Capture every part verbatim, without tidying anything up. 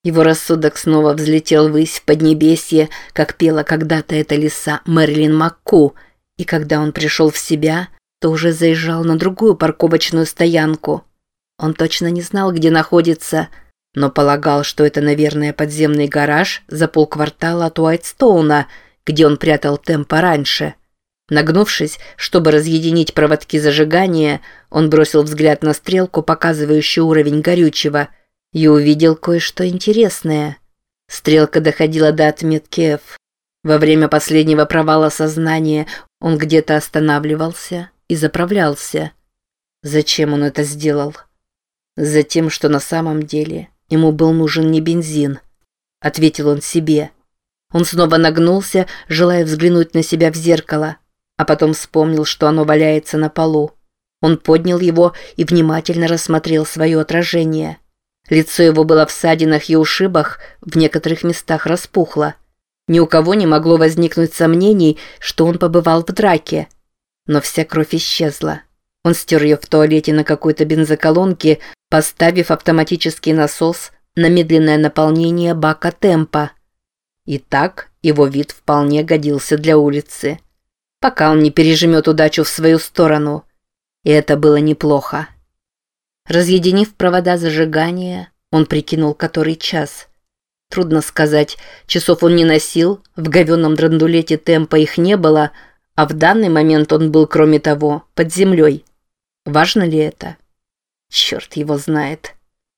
Его рассудок снова взлетел ввысь в поднебесье, как пела когда-то эта лиса Мэрилин Макку, и когда он пришел в себя, то уже заезжал на другую парковочную стоянку. Он точно не знал, где находится, но полагал, что это, наверное, подземный гараж за полквартала от Уайтстоуна, где он прятал Темпа раньше. Нагнувшись, чтобы разъединить проводки зажигания, он бросил взгляд на стрелку, показывающую уровень горючего, и увидел кое-что интересное. Стрелка доходила до отметки F. Во время последнего провала сознания он где-то останавливался и заправлялся. Зачем он это сделал? Затем, что на самом деле ему был нужен не бензин, ответил он себе. Он снова нагнулся, желая взглянуть на себя в зеркало, а потом вспомнил, что оно валяется на полу. Он поднял его и внимательно рассмотрел свое отражение. Лицо его было в ссадинах и ушибах, в некоторых местах распухло. Ни у кого не могло возникнуть сомнений, что он побывал в драке. Но вся кровь исчезла. Он стер ее в туалете на какой-то бензоколонке, поставив автоматический насос на медленное наполнение бака Темпа. Итак, его вид вполне годился для улицы. Пока он не пережмет удачу в свою сторону. И это было неплохо. Разъединив провода зажигания, он прикинул, который час. Трудно сказать, часов он не носил, в говенном драндулете Темпа их не было, а в данный момент он был, кроме того, под землей. Важно ли это? Черт его знает.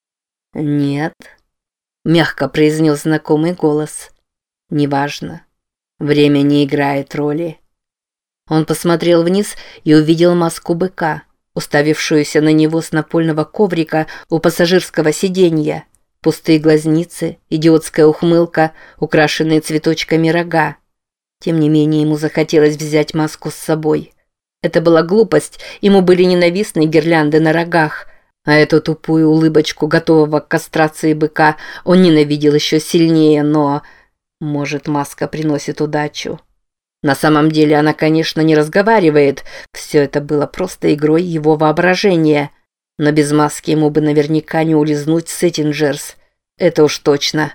«Нет», — мягко произнес знакомый голос. «Неважно. Время не играет роли». Он посмотрел вниз и увидел маску быка, уставившуюся на него с напольного коврика у пассажирского сиденья. Пустые глазницы, идиотская ухмылка, украшенные цветочками рога. Тем не менее, ему захотелось взять маску с собой. Это была глупость, ему были ненавистны гирлянды на рогах, а эту тупую улыбочку готового к кастрации быка он ненавидел еще сильнее, но... Может, маска приносит удачу. На самом деле она, конечно, не разговаривает, все это было просто игрой его воображения, но без маски ему бы наверняка не улизнуть с Сеттинджерс, это уж точно.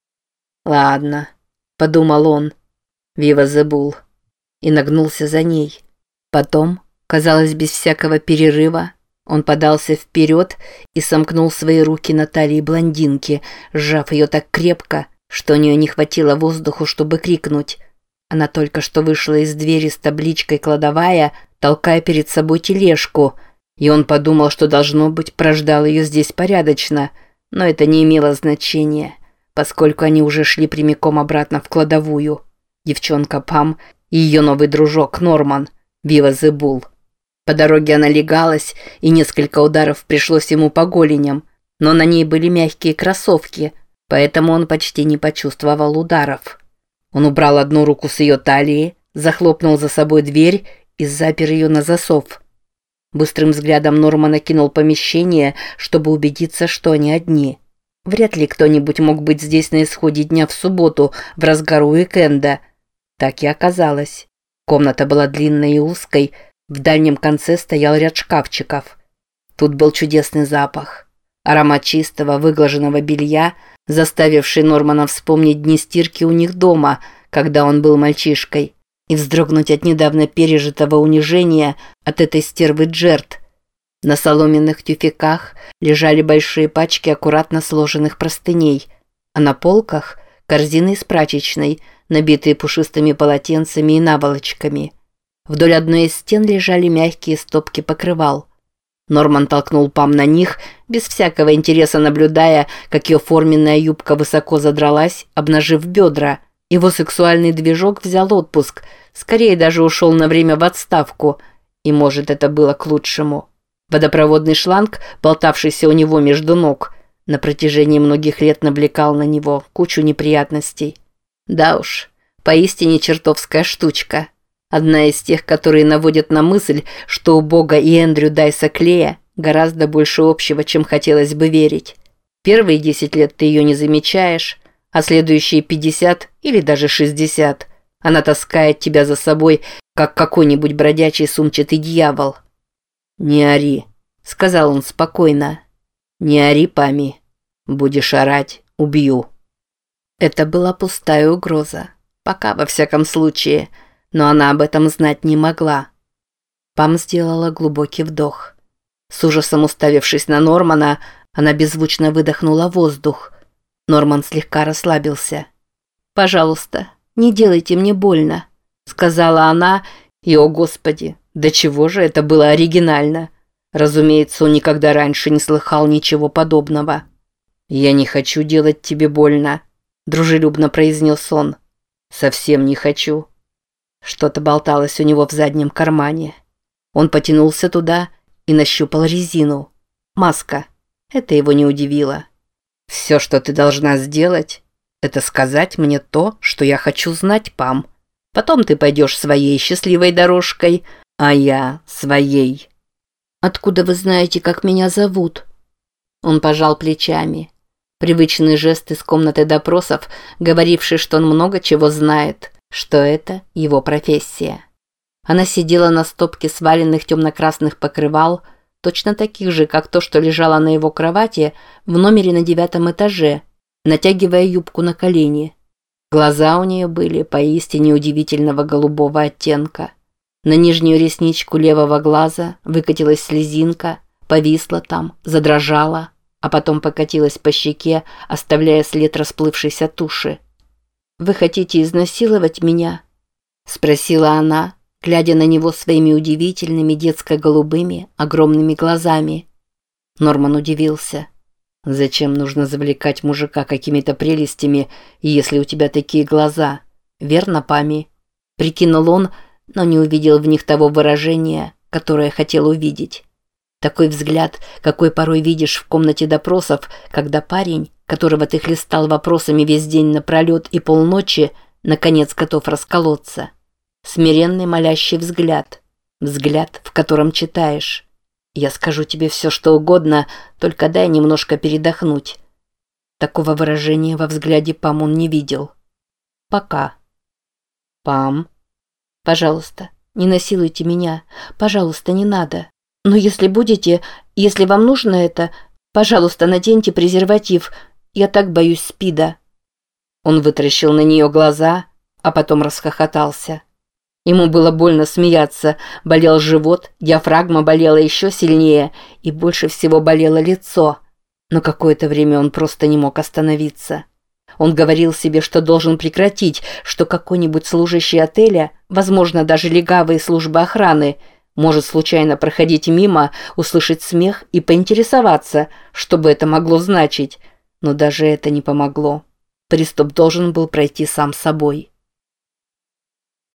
«Ладно», — подумал он, — «Viva the Bull», и нагнулся за ней. Потом, казалось, без всякого перерыва, он подался вперед и сомкнул свои руки на талии блондинки, сжав ее так крепко, что у нее не хватило воздуху, чтобы крикнуть. Она только что вышла из двери с табличкой «Кладовая», толкая перед собой тележку, и он подумал, что, должно быть, прождал ее здесь порядочно, но это не имело значения, поскольку они уже шли прямиком обратно в кладовую. Девчонка Пам и ее новый дружок Норман, Viva the Bull. По дороге она легалась, и несколько ударов пришлось ему по голеням, но на ней были мягкие кроссовки, поэтому он почти не почувствовал ударов. Он убрал одну руку с ее талии, захлопнул за собой дверь и запер ее на засов. Быстрым взглядом Норман окинул помещение, чтобы убедиться, что они одни. Вряд ли кто-нибудь мог быть здесь на исходе дня в субботу, в разгар уикенда. Так и оказалось. Комната была длинной и узкой, в дальнем конце стоял ряд шкафчиков. Тут был чудесный запах. Аромат чистого, выглаженного белья, заставивший Нормана вспомнить дни стирки у них дома, когда он был мальчишкой, и вздрогнуть от недавно пережитого унижения от этой стервы Джерт. На соломенных тюфяках лежали большие пачки аккуратно сложенных простыней, а на полках – корзины из прачечной, набитые пушистыми полотенцами и наволочками. Вдоль одной из стен лежали мягкие стопки покрывал. Норман толкнул Пам на них, без всякого интереса наблюдая, как ее форменная юбка высоко задралась, обнажив бедра. Его сексуальный движок взял отпуск, скорее даже ушел на время в отставку, и, может, это было к лучшему. Водопроводный шланг, болтавшийся у него между ног, на протяжении многих лет навлекал на него кучу неприятностей. Да уж, поистине чертовская штучка. Одна из тех, которые наводят на мысль, что у Бога и Эндрю Дайса Клея гораздо больше общего, чем хотелось бы верить. Первые десять лет ты ее не замечаешь, а следующие пятьдесят или даже шестьдесят она таскает тебя за собой, как какой-нибудь бродячий сумчатый дьявол. «Не ори», — сказал он спокойно. «Не ори, Пами. Будешь орать, убью». Это была пустая угроза. Пока, во всяком случае, но она об этом знать не могла. Пам сделала глубокий вдох. С ужасом уставившись на Нормана, она беззвучно выдохнула воздух. Норман слегка расслабился. «Пожалуйста, не делайте мне больно», — сказала она, и, о господи, до чего же это было оригинально. Разумеется, он никогда раньше не слыхал ничего подобного. «Я не хочу делать тебе больно», — дружелюбно произнес он. «Совсем не хочу». Что-то болталось у него в заднем кармане. Он потянулся туда и нащупал резину. Маска. Это его не удивило. «Все, что ты должна сделать, это сказать мне то, что я хочу знать, Пам. Потом ты пойдешь своей счастливой дорожкой, а я своей». «Откуда вы знаете, как меня зовут?» Он пожал плечами. Привычный жест из комнаты допросов, говоривший, что он много чего знает, что это его профессия. Она сидела на стопке сваленных темно-красных покрывал, точно таких же, как то, что лежало на его кровати в номере на девятом этаже, натягивая юбку на колени. Глаза у нее были поистине удивительного голубого оттенка. На нижнюю ресничку левого глаза выкатилась слезинка, повисла там, задрожала, а потом покатилась по щеке, оставляя след расплывшейся туши. «Вы хотите изнасиловать меня?» – спросила она, глядя на него своими удивительными детско-голубыми огромными глазами. Норман удивился. «Зачем нужно завлекать мужика какими-то прелестями, если у тебя такие глаза? Верно, Пами?» Прикинул он, но не увидел в них того выражения, которое хотел увидеть. Такой взгляд, какой порой видишь в комнате допросов, когда парень, которого ты хлестал вопросами весь день напролет и полночи, наконец готов расколоться. Смиренный молящий взгляд. Взгляд, в котором читаешь: «Я скажу тебе все, что угодно, только дай немножко передохнуть». Такого выражения во взгляде Пам он не видел. Пока. «Пам, пожалуйста, не насилуйте меня. Пожалуйста, не надо. Но если будете, если вам нужно это, пожалуйста, наденьте презерватив. Я так боюсь СПИДа». Он вытаращил на нее глаза, а потом расхохотался. Ему было больно смеяться, болел живот, диафрагма болела еще сильнее, и больше всего болело лицо. Но какое-то время он просто не мог остановиться. Он говорил себе, что должен прекратить, что какой-нибудь служащий отеля, возможно, даже легавые службы охраны, может случайно проходить мимо, услышать смех и поинтересоваться, что бы это могло значить. Но даже это не помогло. Приступ должен был пройти сам собой.